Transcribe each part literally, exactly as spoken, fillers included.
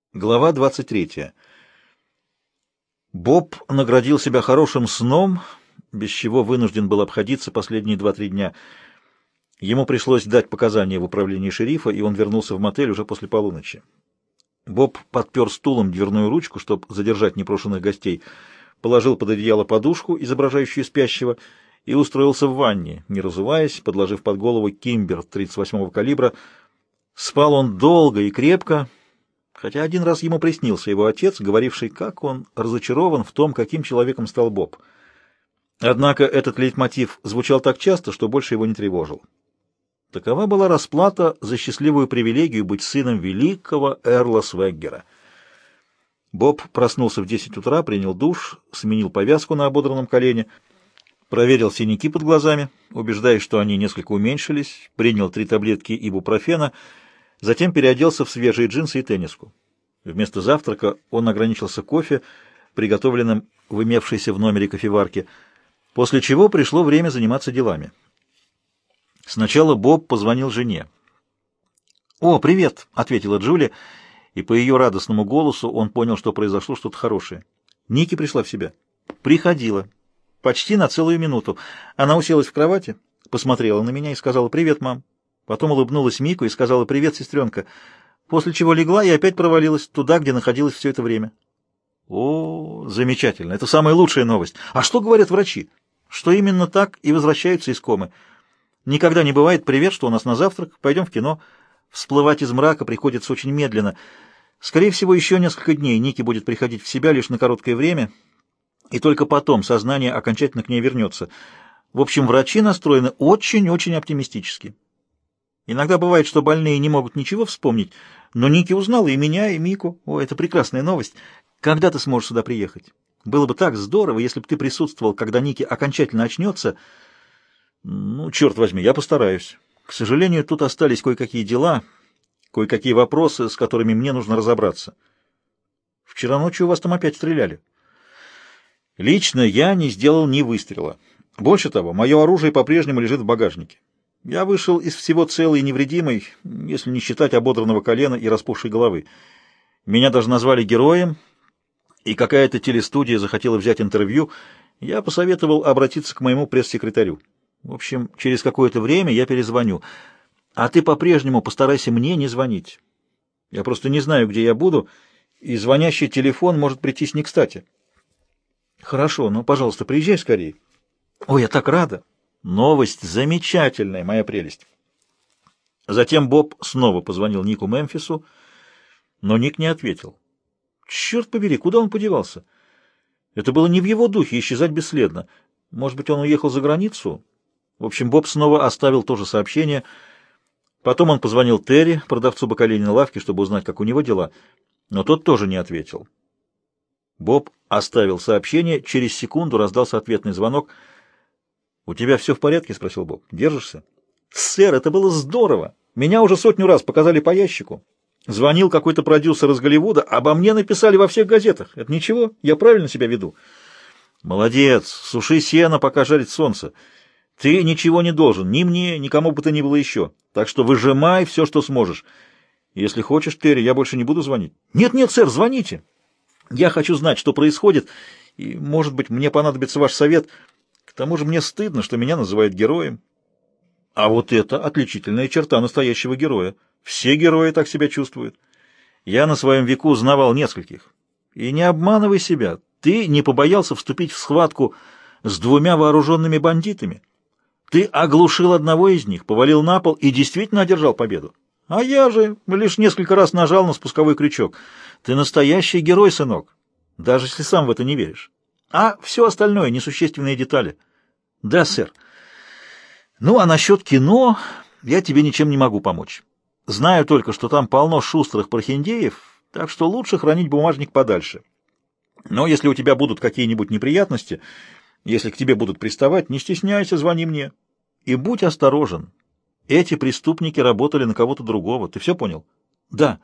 Глава двадцать третья. Боб наградил себя хорошим сном, без чего вынужден был обходиться последние два-три дня. Ему пришлось дать показания в управлении шерифа, и он вернулся в мотель уже после полуночи. Боб подпер стулом дверную ручку, чтобы задержать непрошенных гостей, положил под одеяло подушку, изображающую спящего, и устроился в ванне, не разуваясь, подложив под голову кимбер тридцать восьмого калибра. Спал он долго и крепко, хотя один раз ему приснился его отец, говоривший, как он разочарован в том, каким человеком стал Боб. Однако этот лейтмотив звучал так часто, что больше его не тревожил. Такова была расплата за счастливую привилегию быть сыном великого Эрла Свеггера. Боб проснулся в десять утра, принял душ, сменил повязку на ободранном колене, проверил синяки под глазами, убеждаясь, что они несколько уменьшились, принял три таблетки ибупрофена, затем переоделся в свежие джинсы и тенниску. Вместо завтрака он ограничился кофе, приготовленным в имевшейся в номере кофеварке, после чего пришло время заниматься делами. Сначала Боб позвонил жене. «О, привет!» — ответила Джули, и по ее радостному голосу он понял, что произошло что-то хорошее. Ники пришла в себя. «Приходила. Почти на целую минуту. Она уселась в кровати, посмотрела на меня и сказала «Привет, мам». Потом улыбнулась Мику и сказала «Привет, сестренка», после чего легла и опять провалилась туда, где находилась все это время. О, замечательно, это самая лучшая новость. А что говорят врачи? Что именно так и возвращаются из комы. Никогда не бывает «Привет, что у нас на завтрак? Пойдем в кино». Всплывать из мрака приходится очень медленно. Скорее всего, еще несколько дней Ники будет приходить в себя лишь на короткое время, и только потом сознание окончательно к ней вернется. В общем, врачи настроены очень-очень оптимистически. Иногда бывает, что больные не могут ничего вспомнить, но Ники узнала и меня, и Мику. О, это прекрасная новость. Когда ты сможешь сюда приехать? Было бы так здорово, если бы ты присутствовал, когда Ники окончательно очнется. Ну, черт возьми, я постараюсь. К сожалению, тут остались кое-какие дела, кое-какие вопросы, с которыми мне нужно разобраться. Вчера ночью у вас там опять стреляли. Лично я не сделал ни выстрела. Больше того, мое оружие по-прежнему лежит в багажнике. Я вышел из всего целый и невредимый, если не считать ободранного колена и распухшей головы. Меня даже назвали героем, и какая-то телестудия захотела взять интервью. Я посоветовал обратиться к моему пресс-секретарю. В общем, через какое-то время я перезвоню. А ты по-прежнему постарайся мне не звонить. Я просто не знаю, где я буду, и звонящий телефон может прийтись не кстати. Хорошо, но, пожалуйста, приезжай скорее. Ой, я так рада. Новость замечательная, моя прелесть. Затем Боб снова позвонил Нику Мемфису, но Ник не ответил. Черт побери, куда он подевался? Это было не в его духе исчезать бесследно. Может быть, он уехал за границу? В общем, Боб снова оставил то же сообщение. Потом он позвонил Терри, продавцу бакалейной лавки, чтобы узнать, как у него дела, но тот тоже не ответил. Боб оставил сообщение, через секунду раздался ответный звонок. «У тебя все в порядке?» — спросил Боб. «Держишься?» «Сэр, это было здорово! Меня уже сотню раз показали по ящику. Звонил какой-то продюсер из Голливуда, обо мне написали во всех газетах. Это ничего? Я правильно себя веду?» «Молодец! Суши сено, пока жарит солнце. Ты ничего не должен, ни мне, ни кому бы то ни было еще. Так что выжимай все, что сможешь. Если хочешь, Терри, я больше не буду звонить». «Нет-нет, сэр, звоните! Я хочу знать, что происходит, и, может быть, мне понадобится ваш совет. К тому же мне стыдно, что меня называют героем». А вот это отличительная черта настоящего героя. Все герои так себя чувствуют. Я на своем веку знавал нескольких. И не обманывай себя. Ты не побоялся вступить в схватку с двумя вооруженными бандитами. Ты оглушил одного из них, повалил на пол и действительно одержал победу. А я же лишь несколько раз нажал на спусковой крючок. Ты настоящий герой, сынок, даже если сам в это не веришь. А все остальное — несущественные детали. Да, сэр. Ну, а насчет кино я тебе ничем не могу помочь. Знаю только, что там полно шустрых прохиндеев, так что лучше хранить бумажник подальше. Но если у тебя будут какие-нибудь неприятности, если к тебе будут приставать, не стесняйся, звони мне. И будь осторожен. Эти преступники работали на кого-то другого. Ты все понял? Да.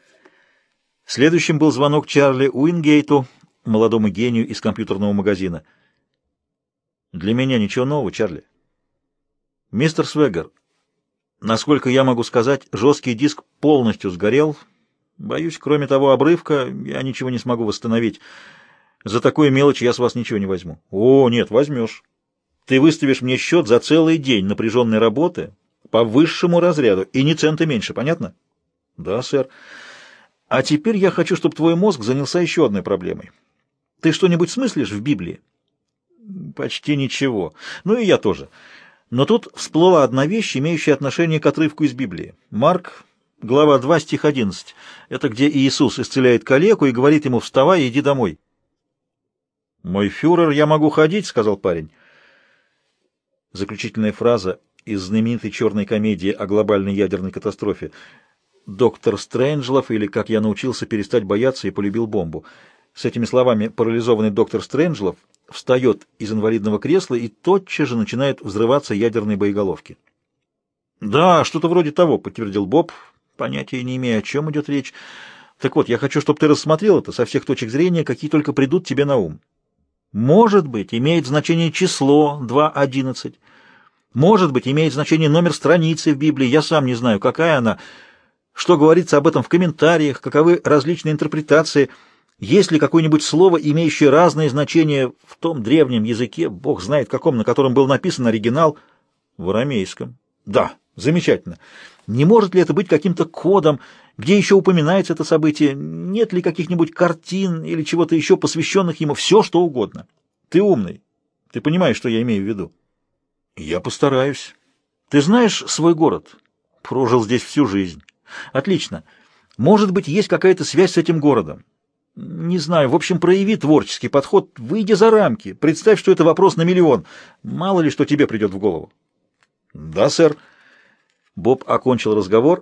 Следующим был звонок Чарли Уингейту, молодому гению из компьютерного магазина. Для меня ничего нового, Чарли. Мистер Свегер, насколько я могу сказать, жесткий диск полностью сгорел. Боюсь, кроме того обрывка, я ничего не смогу восстановить. За такую мелочь я с вас ничего не возьму. О, нет, возьмешь. Ты выставишь мне счет за целый день напряженной работы по высшему разряду, и ни цента меньше, понятно? Да, сэр. А теперь я хочу, чтобы твой мозг занялся еще одной проблемой. Ты что-нибудь смыслишь в Библии? Почти ничего. Ну и я тоже. Но тут всплыла одна вещь, имеющая отношение к отрывку из Библии. Марк, глава два, стих одиннадцать. Это где Иисус исцеляет калеку и говорит ему: «Вставай и иди домой». «Мой фюрер, я могу ходить», — сказал парень. Заключительная фраза из знаменитой черной комедии о глобальной ядерной катастрофе. «Доктор Стрэнджлов» или «Как я научился перестать бояться и полюбил бомбу». С этими словами парализованный доктор Стрэнджлов встает из инвалидного кресла и тотчас же начинает взрываться ядерные боеголовки. «Да, что-то вроде того», — подтвердил Боб, понятия не имея, о чем идет речь. «Так вот, я хочу, чтобы ты рассмотрел это со всех точек зрения, какие только придут тебе на ум. Может быть, имеет значение число два одиннадцать. Может быть, имеет значение номер страницы в Библии. Я сам не знаю, какая она. Что говорится об этом в комментариях, каковы различные интерпретации. Есть ли какое-нибудь слово, имеющее разные значения в том древнем языке, бог знает каком, на котором был написан оригинал?» «В арамейском». «Да, замечательно. Не может ли это быть каким-то кодом, где еще упоминается это событие? Нет ли каких-нибудь картин или чего-то еще, посвященных ему? Все, что угодно. Ты умный. Ты понимаешь, что я имею в виду?» «Я постараюсь. Ты знаешь свой город? Прожил здесь всю жизнь. Отлично. Может быть, есть какая-то связь с этим городом? Не знаю. В общем, прояви творческий подход, выйди за рамки. Представь, что это вопрос на миллион. Мало ли, что тебе придет в голову». «Да, сэр». Боб окончил разговор,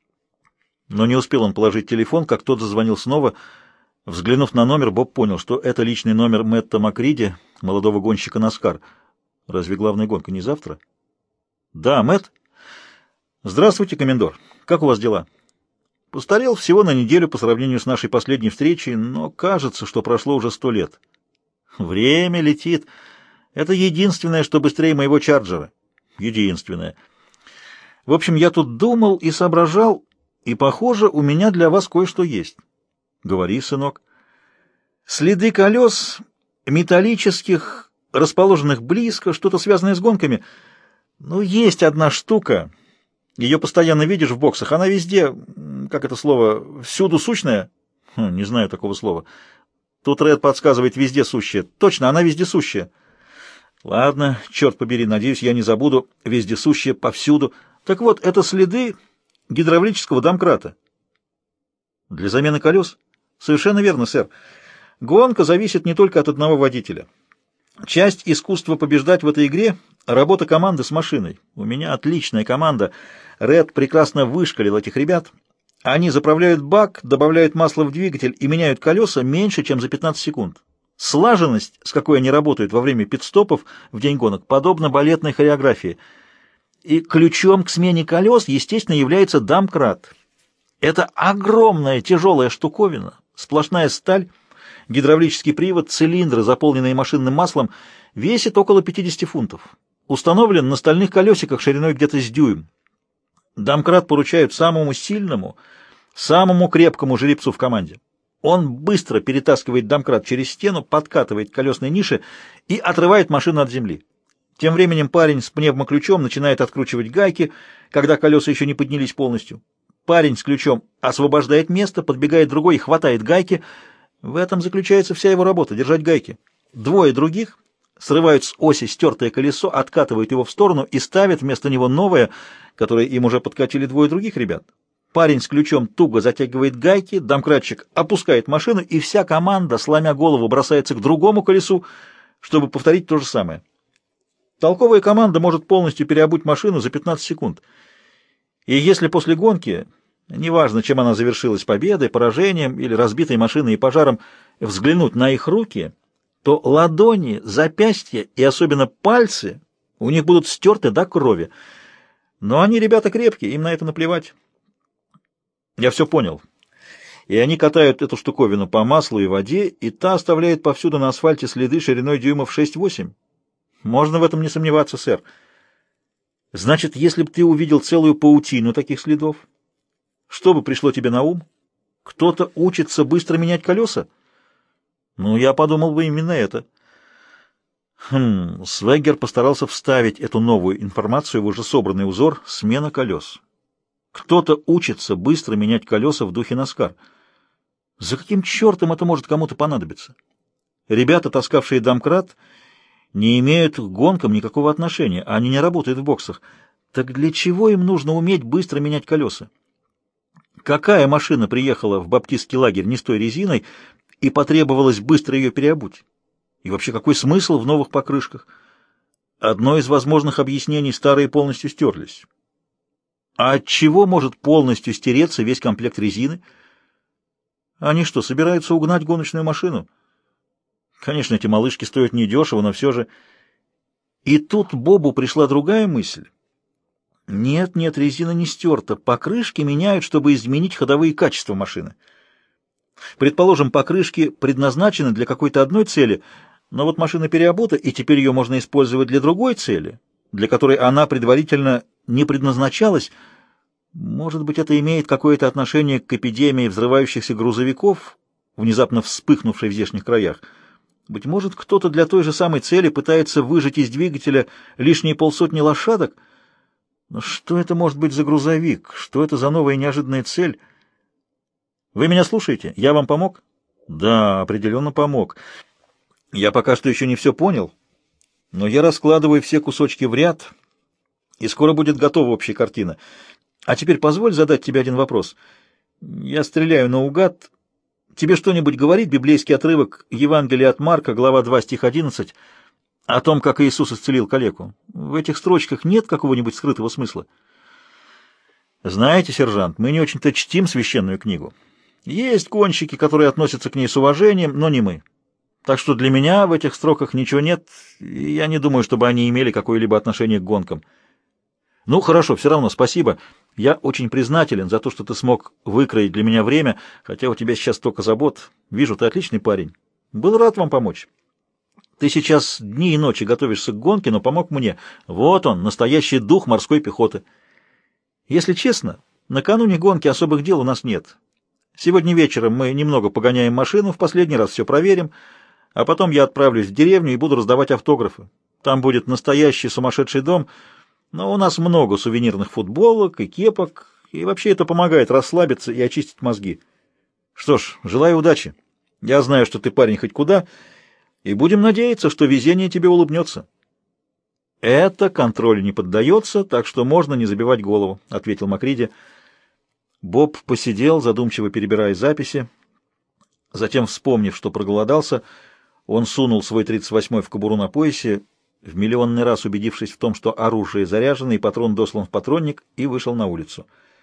но не успел он положить телефон, как тот зазвонил снова. Взглянув на номер, Боб понял, что это личный номер Мэтта Макриди, молодого гонщика Наскар. Разве главная гонка не завтра? «Да, Мэтт?» «Здравствуйте, комендор. Как у вас дела?» «Постарел всего на неделю по сравнению с нашей последней встречей, но кажется, что прошло уже сто лет. Время летит. Это единственное, что быстрее моего чарджера. Единственное. В общем, я тут думал и соображал, и, похоже, у меня для вас кое-что есть». «Говори, сынок». «Следы колес металлических, расположенных близко, что-то связанное с гонками. Ну, есть одна штука. Ее постоянно видишь в боксах. Она везде, как это слово, всюду сущная?» Хм, не знаю такого слова. Тут Ред подсказывает: везде сущая. Точно, она вездесущая. Ладно, черт побери, надеюсь, я не забуду. Вездесущая повсюду. Так вот, это следы гидравлического домкрата. Для замены колес? Совершенно верно, сэр. Гонка зависит не только от одного водителя. Часть искусства побеждать в этой игре — работа команды с машиной. У меня отличная команда. Ред прекрасно вышкалил этих ребят. Они заправляют бак, добавляют масло в двигатель и меняют колеса меньше, чем за пятнадцать секунд. Слаженность, с какой они работают во время пит-стопов в день гонок, подобна балетной хореографии. И ключом к смене колес, естественно, является домкрат. Это огромная тяжелая штуковина, сплошная сталь, гидравлический привод, цилиндры, заполненные машинным маслом, весит около пятидесяти фунтов. Установлен на стальных колесиках шириной где-то с дюйм. Домкрат поручают самому сильному, самому крепкому жеребцу в команде. Он быстро перетаскивает домкрат через стену, подкатывает к колесной нише и отрывает машину от земли. Тем временем парень с пневмоключом начинает откручивать гайки, когда колеса еще не поднялись полностью. Парень с ключом освобождает место, подбегает другой и хватает гайки. В этом заключается вся его работа — держать гайки. Двое других срывают с оси стертое колесо, откатывают его в сторону и ставят вместо него новое, которое им уже подкатили двое других ребят. Парень с ключом туго затягивает гайки, домкратчик опускает машину, и вся команда, сломя голову, бросается к другому колесу, чтобы повторить то же самое. Толковая команда может полностью переобуть машину за пятнадцать секунд. И если после гонки, неважно, чем она завершилась, победой, поражением или разбитой машиной и пожаром, взглянуть на их руки, то ладони, запястья и особенно пальцы у них будут стерты до крови. Но они ребята крепкие, им на это наплевать. Я все понял. И они катают эту штуковину по маслу и воде, и та оставляет повсюду на асфальте следы шириной дюймов шесть-восемь. Можно в этом не сомневаться, сэр. Значит, если бы ты увидел целую паутину таких следов, что бы пришло тебе на ум? Кто-то учится быстро менять колеса? Ну, я подумал бы именно это. Хм, Свеггер постарался вставить эту новую информацию в уже собранный узор «Смена колес». Кто-то учится быстро менять колеса в духе Наскар. За каким чертом это может кому-то понадобиться? Ребята, таскавшие домкрат, не имеют к гонкам никакого отношения, они не работают в боксах. Так для чего им нужно уметь быстро менять колеса? Какая машина приехала в баптистский лагерь не с той резиной и потребовалось быстро ее переобуть? И вообще, какой смысл в новых покрышках? Одно из возможных объяснений — старые полностью стерлись. А от чего может полностью стереться весь комплект резины? Они что, собираются угнать гоночную машину? Конечно, эти малышки стоят недешево, но все же... И тут Бобу пришла другая мысль. Нет, нет, резина не стерта. Покрышки меняют, чтобы изменить ходовые качества машины. Предположим, покрышки предназначены для какой-то одной цели, но вот машина переобута, и теперь ее можно использовать для другой цели, для которой она предварительно не предназначалась. Может быть, это имеет какое-то отношение к эпидемии взрывающихся грузовиков, внезапно вспыхнувшей в здешних краях. Быть может, кто-то для той же самой цели пытается выжать из двигателя лишние полсотни лошадок. Но что это может быть за грузовик? Что это за новая неожиданная цель? Вы меня слушаете? Я вам помог? Да, определенно помог. Я пока что еще не все понял, но я раскладываю все кусочки в ряд, и скоро будет готова общая картина. А теперь позволь задать тебе один вопрос. Я стреляю наугад. Тебе что-нибудь говорит библейский отрывок Евангелия от Марка, глава два, стих одиннадцать, о том, как Иисус исцелил калеку? В этих строчках нет какого-нибудь скрытого смысла? Знаете, сержант, мы не очень-то чтим священную книгу. Есть гонщики, которые относятся к ней с уважением, но не мы. Так что для меня в этих строках ничего нет, и я не думаю, чтобы они имели какое-либо отношение к гонкам. Ну, хорошо, все равно спасибо. Я очень признателен за то, что ты смог выкроить для меня время, хотя у тебя сейчас столько забот. Вижу, ты отличный парень. Был рад вам помочь. Ты сейчас дни и ночи готовишься к гонке, но помог мне. Вот он, настоящий дух морской пехоты. Если честно, накануне гонки особых дел у нас нет. Сегодня вечером мы немного погоняем машину, в последний раз все проверим, а потом я отправлюсь в деревню и буду раздавать автографы. Там будет настоящий сумасшедший дом, но у нас много сувенирных футболок и кепок, и вообще это помогает расслабиться и очистить мозги. Что ж, желаю удачи. Я знаю, что ты парень хоть куда, и будем надеяться, что везение тебе улыбнется. Это контролю не поддается, так что можно не забивать голову, — ответил Макриди. Боб посидел, задумчиво перебирая записи. Затем, вспомнив, что проголодался, он сунул свой тридцать восьмой в кобуру на поясе, в миллионный раз убедившись в том, что оружие заряжено и патрон дослан в патронник, и вышел на улицу.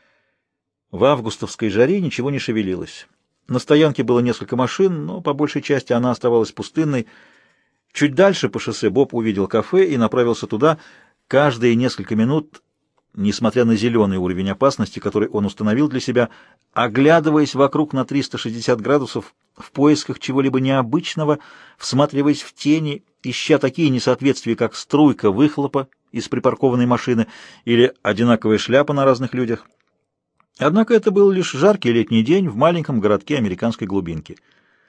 В августовской жаре ничего не шевелилось. На стоянке было несколько машин, но по большей части она оставалась пустынной. Чуть дальше по шоссе Боб увидел кафе и направился туда. Каждые несколько минут, несмотря на зеленый уровень опасности, который он установил для себя, оглядываясь вокруг на триста шестьдесят градусов, в поисках чего-либо необычного, всматриваясь в тени, ища такие несоответствия, как струйка выхлопа из припаркованной машины или одинаковая шляпа на разных людях. Однако это был лишь жаркий летний день в маленьком городке американской глубинки.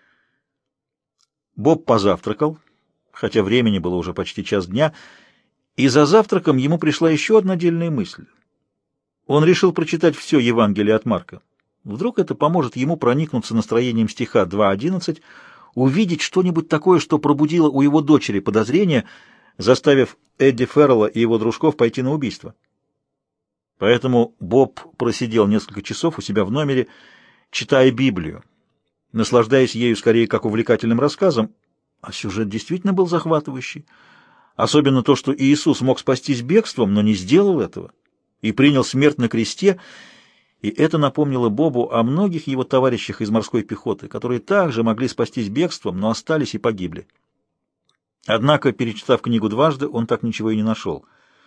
Боб позавтракал, хотя времени было уже почти час дня, и за завтраком ему пришла еще одна дельная мысль. Он решил прочитать все Евангелие от Марка. Вдруг это поможет ему проникнуться настроением стиха два одиннадцать, увидеть что-нибудь такое, что пробудило у его дочери подозрения, заставив Эдди Феррелла и его дружков пойти на убийство. Поэтому Боб просидел несколько часов у себя в номере, читая Библию, наслаждаясь ею скорее как увлекательным рассказом, а сюжет действительно был захватывающий. Особенно то, что Иисус мог спастись бегством, но не сделал этого, и принял смерть на кресте, и это напомнило Бобу о многих его товарищах из морской пехоты, которые также могли спастись бегством, но остались и погибли. Однако, перечитав книгу дважды, он так ничего и не нашел.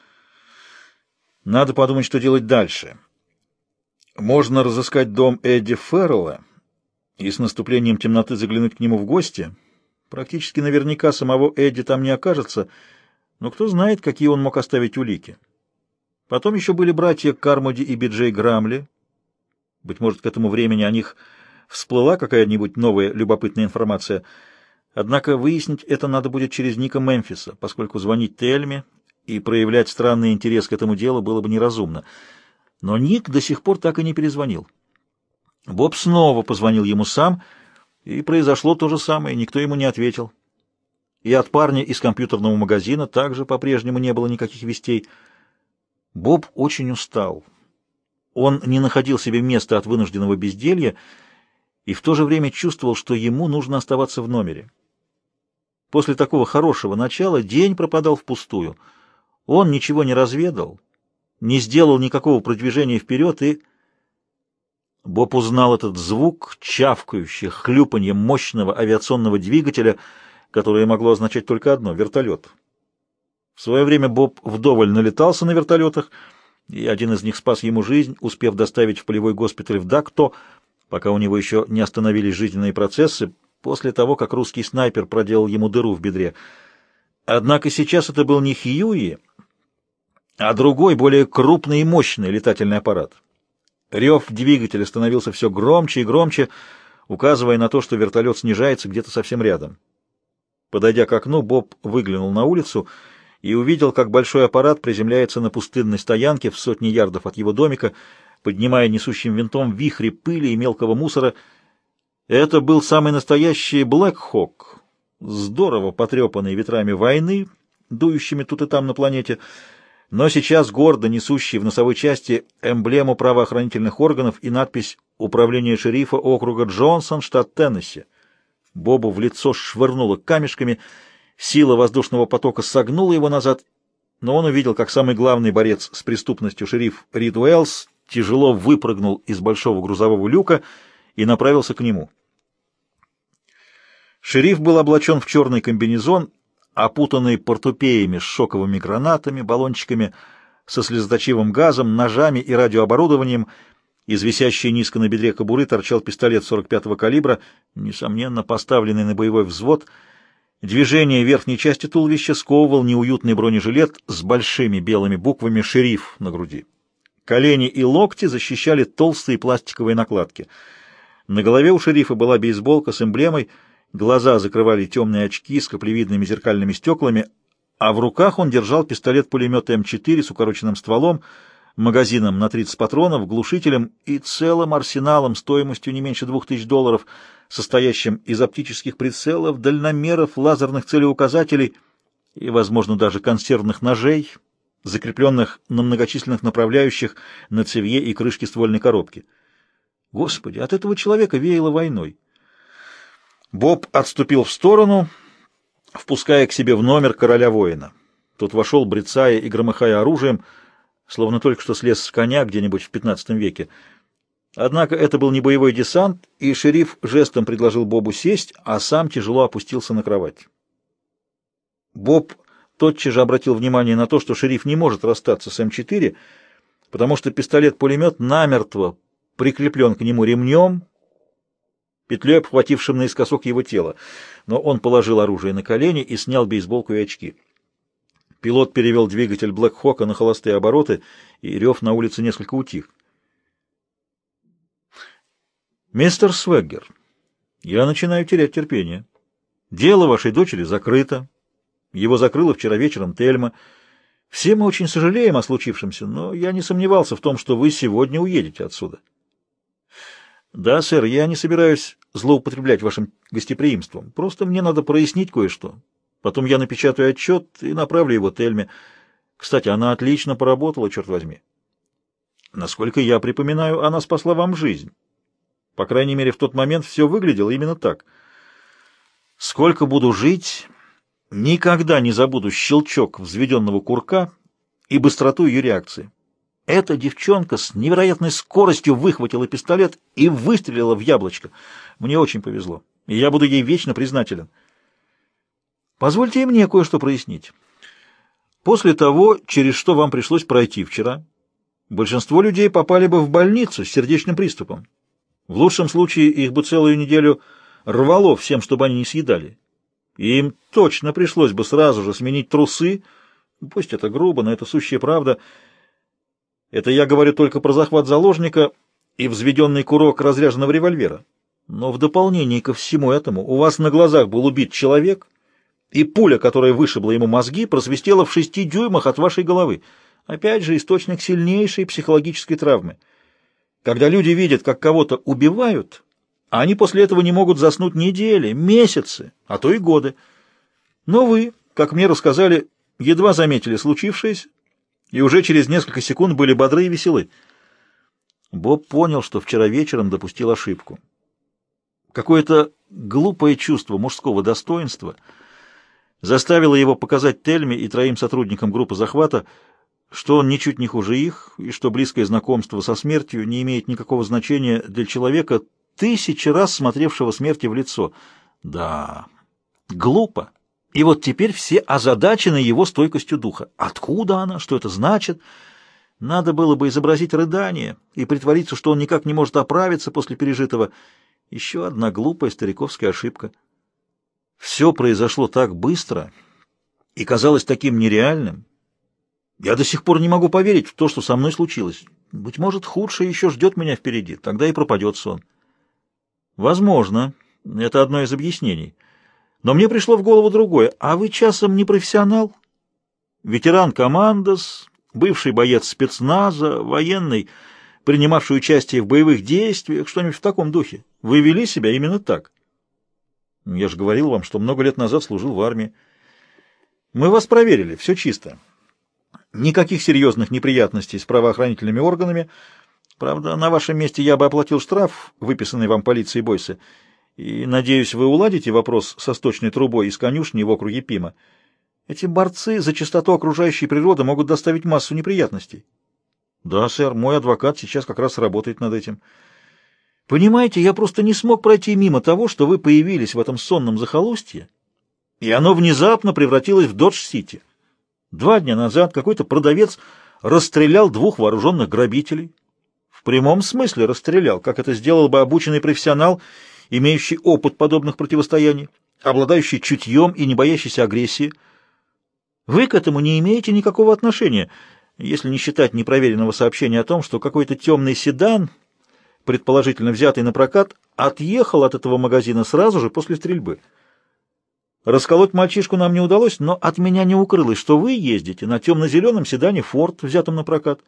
Надо подумать, что делать дальше. Можно разыскать дом Эдди Феррелла и с наступлением темноты заглянуть к нему в гости. Практически наверняка самого Эдди там не окажется, но кто знает, какие он мог оставить улики. Потом еще были братья Кармоди и Биджей Грамли. Быть может, к этому времени о них всплыла какая-нибудь новая любопытная информация. Однако выяснить это надо будет через Ника Мемфиса, поскольку звонить Тельме и проявлять странный интерес к этому делу было бы неразумно. Но Ник до сих пор так и не перезвонил. Боб снова позвонил ему сам, и произошло то же самое, никто ему не ответил. И от парня из компьютерного магазина также по-прежнему не было никаких вестей. Боб очень устал. Он не находил себе места от вынужденного безделья и в то же время чувствовал, что ему нужно оставаться в номере. После такого хорошего начала день пропадал впустую. Он ничего не разведал, не сделал никакого продвижения вперед, и... Боб узнал этот звук, чавкающий, хлюпанье мощного авиационного двигателя, которое могло означать только одно — вертолет. В свое время Боб вдоволь налетался на вертолетах, и один из них спас ему жизнь, успев доставить в полевой госпиталь в Дакто, пока у него еще не остановились жизненные процессы, после того, как русский снайпер проделал ему дыру в бедре. Однако сейчас это был не Хьюи, а другой, более крупный и мощный летательный аппарат. Рев двигателя становился все громче и громче, указывая на то, что вертолет снижается где-то совсем рядом. Подойдя к окну, Боб выглянул на улицу и увидел, как большой аппарат приземляется на пустынной стоянке в сотни ярдов от его домика, поднимая несущим винтом вихри пыли и мелкого мусора. Это был самый настоящий Блэк Хок, здорово потрепанный ветрами войны, дующими тут и там на планете, но сейчас гордо несущий в носовой части эмблему правоохранительных органов и надпись «Управление шерифа округа Джонсон, штат Теннесси». Бобу в лицо швырнуло камешками, сила воздушного потока согнула его назад, но он увидел, как самый главный борец с преступностью шериф Рид Уэллс тяжело выпрыгнул из большого грузового люка и направился к нему. Шериф был облачен в черный комбинезон, опутанный портупеями с шоковыми гранатами, баллончиками со слезоточивым газом, ножами и радиооборудованием. Из висящей низко на бедре кобуры торчал пистолет сорок пятого калибра, несомненно поставленный на боевой взвод. Движение верхней части туловища сковывал неуютный бронежилет с большими белыми буквами «Шериф» на груди. Колени и локти защищали толстые пластиковые накладки. На голове у шерифа была бейсболка с эмблемой, глаза закрывали темные очки с каплевидными зеркальными стеклами, а в руках он держал пистолет-пулемет эм четыре с укороченным стволом, магазином на тридцать патронов, глушителем и целым арсеналом стоимостью не меньше двух тысяч долларов, состоящим из оптических прицелов, дальномеров, лазерных целеуказателей и, возможно, даже консервных ножей, закрепленных на многочисленных направляющих на цевье и крышке ствольной коробки. Господи, от этого человека веяло войной. Боб отступил в сторону, впуская к себе в номер короля-воина. Тот вошел, брецая и громыхая оружием, словно только что слез с коня где-нибудь в пятнадцатом веке. Однако это был не боевой десант, и шериф жестом предложил Бобу сесть, а сам тяжело опустился на кровать. Боб тотчас же обратил внимание на то, что шериф не может расстаться с эм четыре, потому что пистолет-пулемет намертво прикреплен к нему ремнем, петлей обхватившим наискосок его тела, но он положил оружие на колени и снял бейсболку и очки. Пилот перевел двигатель Блэк Хока на холостые обороты, и рев на улице несколько утих. «Мистер Свеггер, я начинаю терять терпение. Дело вашей дочери закрыто. Его закрыла вчера вечером Тельма. Все мы очень сожалеем о случившемся, но я не сомневался в том, что вы сегодня уедете отсюда». «Да, сэр, я не собираюсь злоупотреблять вашим гостеприимством. Просто мне надо прояснить кое-что. Потом я напечатаю отчет и направлю его Тельме. Кстати, она отлично поработала, черт возьми. Насколько я припоминаю, она спасла вам жизнь. По крайней мере, в тот момент все выглядело именно так. Сколько буду жить, никогда не забуду щелчок взведенного курка и быстроту ее реакции. Эта девчонка с невероятной скоростью выхватила пистолет и выстрелила в яблочко. Мне очень повезло, и я буду ей вечно признателен. Позвольте и мне кое-что прояснить. После того, через что вам пришлось пройти вчера, большинство людей попали бы в больницу с сердечным приступом. В лучшем случае их бы целую неделю рвало всем, чтобы они не съедали. И им точно пришлось бы сразу же сменить трусы. Пусть это грубо, но это сущая правда. Это я говорю только про захват заложника и взведенный курок разряженного револьвера. Но в дополнение ко всему этому у вас на глазах был убит человек, и пуля, которая вышибла ему мозги, просвистела в шести дюймах от вашей головы. Опять же, источник сильнейшей психологической травмы. Когда люди видят, как кого-то убивают, а они после этого не могут заснуть недели, месяцы, а то и годы. Но вы, как мне рассказали, едва заметили случившееся, и уже через несколько секунд были бодры и веселы. Боб понял, что вчера вечером допустил ошибку. Какое-то глупое чувство мужского достоинства заставило его показать Тельме и троим сотрудникам группы захвата, что он ничуть не хуже их, и что близкое знакомство со смертью не имеет никакого значения для человека, тысячи раз смотревшего смерти в лицо. Да, глупо. И вот теперь все озадачены его стойкостью духа. Откуда она? Что это значит? Надо было бы изобразить рыдание и притвориться, что он никак не может оправиться после пережитого. Еще одна глупая стариковская ошибка. Все произошло так быстро и казалось таким нереальным. Я до сих пор не могу поверить в то, что со мной случилось. Быть может, худшее еще ждет меня впереди, тогда и пропадет сон. Возможно, это одно из объяснений. Но мне пришло в голову другое. А вы часом не профессионал? Ветеран командос, бывший боец спецназа, военный, принимавший участие в боевых действиях, что-нибудь в таком духе. Вы вели себя именно так. Я же говорил вам, что много лет назад служил в армии. Мы вас проверили, все чисто. Никаких серьезных неприятностей с правоохранительными органами. Правда, на вашем месте я бы оплатил штраф, выписанный вам полицией Бойсе. И, надеюсь, вы уладите вопрос со сточной трубой из конюшни в округе Пима. Эти борцы за чистоту окружающей природы могут доставить массу неприятностей. Да, сэр, мой адвокат сейчас как раз работает над этим. Понимаете, я просто не смог пройти мимо того, что вы появились в этом сонном захолустье, и оно внезапно превратилось в Додж-Сити. Два дня назад какой-то продавец расстрелял двух вооруженных грабителей. В прямом смысле расстрелял, как это сделал бы обученный профессионал, имеющий опыт подобных противостояний, обладающий чутьем и не боящийся агрессии. Вы к этому не имеете никакого отношения, если не считать непроверенного сообщения о том, что какой-то темный седан, предположительно взятый на прокат, отъехал от этого магазина сразу же после стрельбы. Расколоть мальчишку нам не удалось, но от меня не укрылось, что вы ездите на темно-зеленом седане «Форд», взятом на прокат.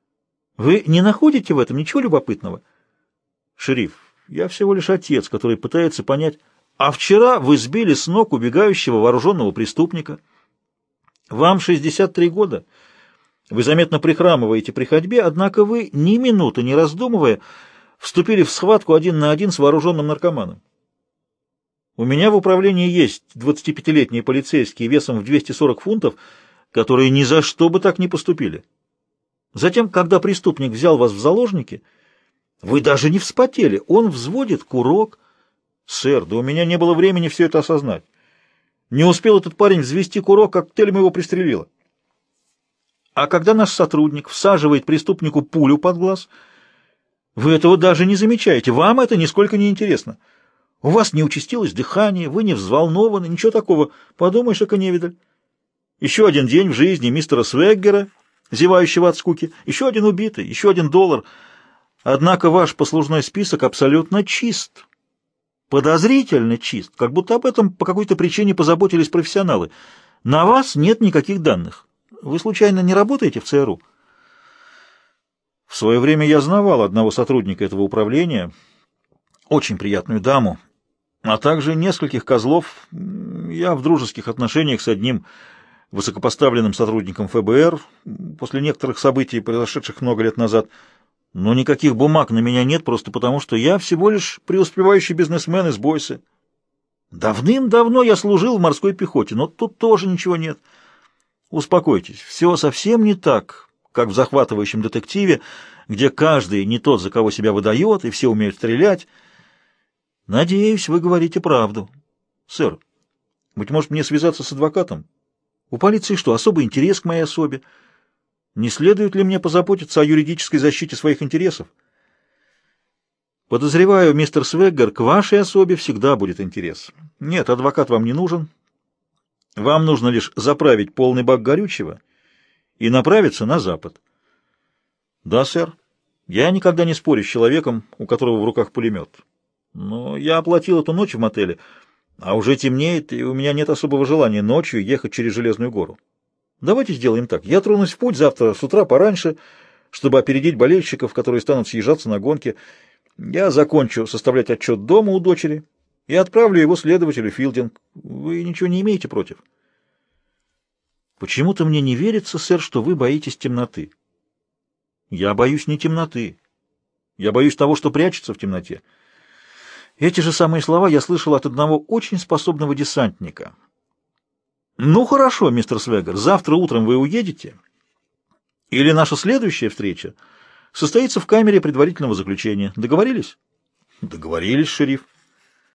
Вы не находите в этом ничего любопытного? Шериф, я всего лишь отец, который пытается понять, а вчера вы сбили с ног убегающего вооруженного преступника. Вам шестьдесят три года. Вы заметно прихрамываете при ходьбе, однако вы, ни минуты не раздумывая, вступили в схватку один на один с вооруженным наркоманом. У меня в управлении есть двадцатипятилетние полицейские весом в двести сорок фунтов, которые ни за что бы так не поступили. Затем, когда преступник взял вас в заложники, вы даже не вспотели. Он взводит курок. Сэр, да у меня не было времени все это осознать. Не успел этот парень взвести курок, как Тельма его пристрелила. А когда наш сотрудник всаживает преступнику пулю под глаз, вы этого даже не замечаете. Вам это нисколько не интересно. У вас не участилось дыхание, вы не взволнованы, ничего такого. Подумаешь, эко-невидаль. Еще один день в жизни мистера Свеггера, зевающего от скуки, еще один убитый, еще один доллар. Однако ваш послужной список абсолютно чист. Подозрительно чист, как будто об этом по какой-то причине позаботились профессионалы. На вас нет никаких данных. Вы случайно не работаете в ЦРУ? В свое время я знавал одного сотрудника этого управления, очень приятную даму, а также нескольких козлов. Я в дружеских отношениях с одним высокопоставленным сотрудником эф бэ эр после некоторых событий, произошедших много лет назад. Но никаких бумаг на меня нет, просто потому что я всего лишь преуспевающий бизнесмен из Бойсе. Давным-давно я служил в морской пехоте, но тут тоже ничего нет. Успокойтесь, все совсем не так, как в захватывающем детективе, где каждый не тот, за кого себя выдает, и все умеют стрелять. Надеюсь, вы говорите правду. Сэр, быть может, мне связаться с адвокатом? У полиции что, особый интерес к моей особе? Не следует ли мне позаботиться о юридической защите своих интересов? Подозреваю, мистер Свеггер, к вашей особе всегда будет интерес. Нет, адвокат вам не нужен. Вам нужно лишь заправить полный бак горючего и направиться на запад. Да, сэр. Я никогда не спорю с человеком, у которого в руках пулемет. Но я оплатил эту ночь в мотеле, а уже темнеет, и у меня нет особого желания ночью ехать через Железную гору. Давайте сделаем так. Я тронусь в путь завтра с утра пораньше, чтобы опередить болельщиков, которые станут съезжаться на гонке. Я закончу составлять отчет дома у дочери и отправлю его следователю Филдинг. Вы ничего не имеете против? Почему-то мне не верится, сэр, что вы боитесь темноты. Я боюсь не темноты. Я боюсь того, что прячется в темноте. Эти же самые слова я слышал от одного очень способного десантника. Ну хорошо, мистер Свегер, завтра утром вы уедете? Или наша следующая встреча состоится в камере предварительного заключения? Договорились? Договорились, шериф.